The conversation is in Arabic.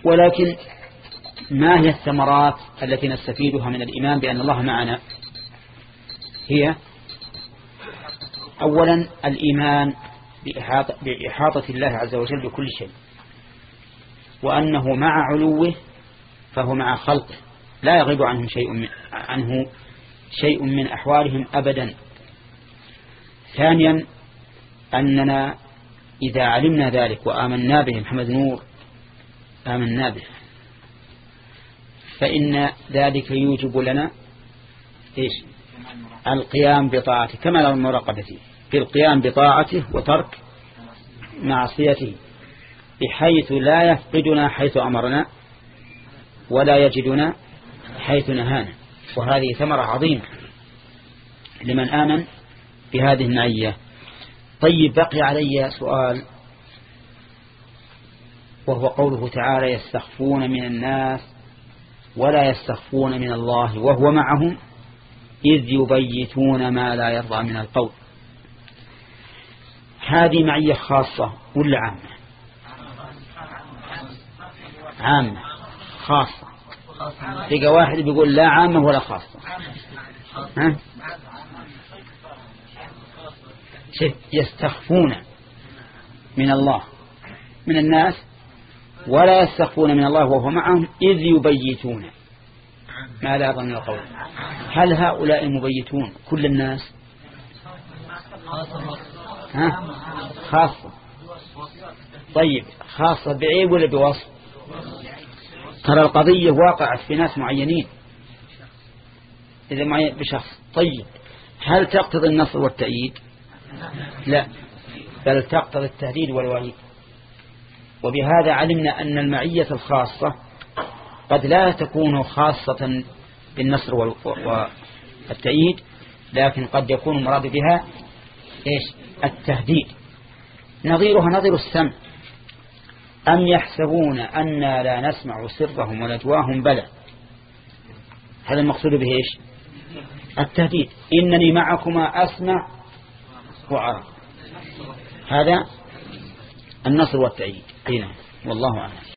ولكن ما هي الثمرات التي نستفيدها من الإيمان بأن الله معنا؟ هي أولا الإيمان بإحاطة الله عز وجل بكل شيء، وأنه مع علوه فهو مع خلقه لا يغيب عنه شيء من أحوالهم أبدا. ثانيا أننا إذا علمنا ذلك وآمنا به، محمد نور آمنا به، فإن ذلك يوجب لنا القيام بطاعته كما المراقبة فيه، في القيام بطاعته وترك معصيته، بحيث لا يفقدنا حيث أمرنا ولا يجدنا حيث نهانا. وهذه ثمرة عظيمة لمن آمن بهذه المعية. طيب، بقي علي سؤال، وهو قوله تعالى: يستخفون من الناس ولا يستخفون من الله وهو معهم إذ يبيتون ما لا يرضى من القول. هذه معية خاصة ولا عامة؟ عامة. خاصة تلقى واحد بيقول لا عامة ولا خاصة. ها؟ يستخفون من الله من الناس ولا يستخفون من الله وهو معهم إذ يبيتون ما لا يرضى من القول. هل هؤلاء المبيتون كل الناس؟ ها؟ خاصة. طيب، خاصة بعيب ولا بوصف؟ ترى القضية واقعت في ناس معينين، إذا معين بشخص. طيب، هل تقتضي النصر والتأييد؟ لا، بل تقتضي التهديد والوعيد. وبهذا علمنا أن المعية الخاصة قد لا تكون خاصة بالنصر والتأييد، لكن قد يكون المراد بها التهديد. نظيرها نظير السمع: أم يحسبون أننا لا نسمع سرهم ونجواهم؟ بلى. هذا المقصود به التهديد: إنني معكما أسمع وأرى. هذا النصر والتأييد. والله أعلم.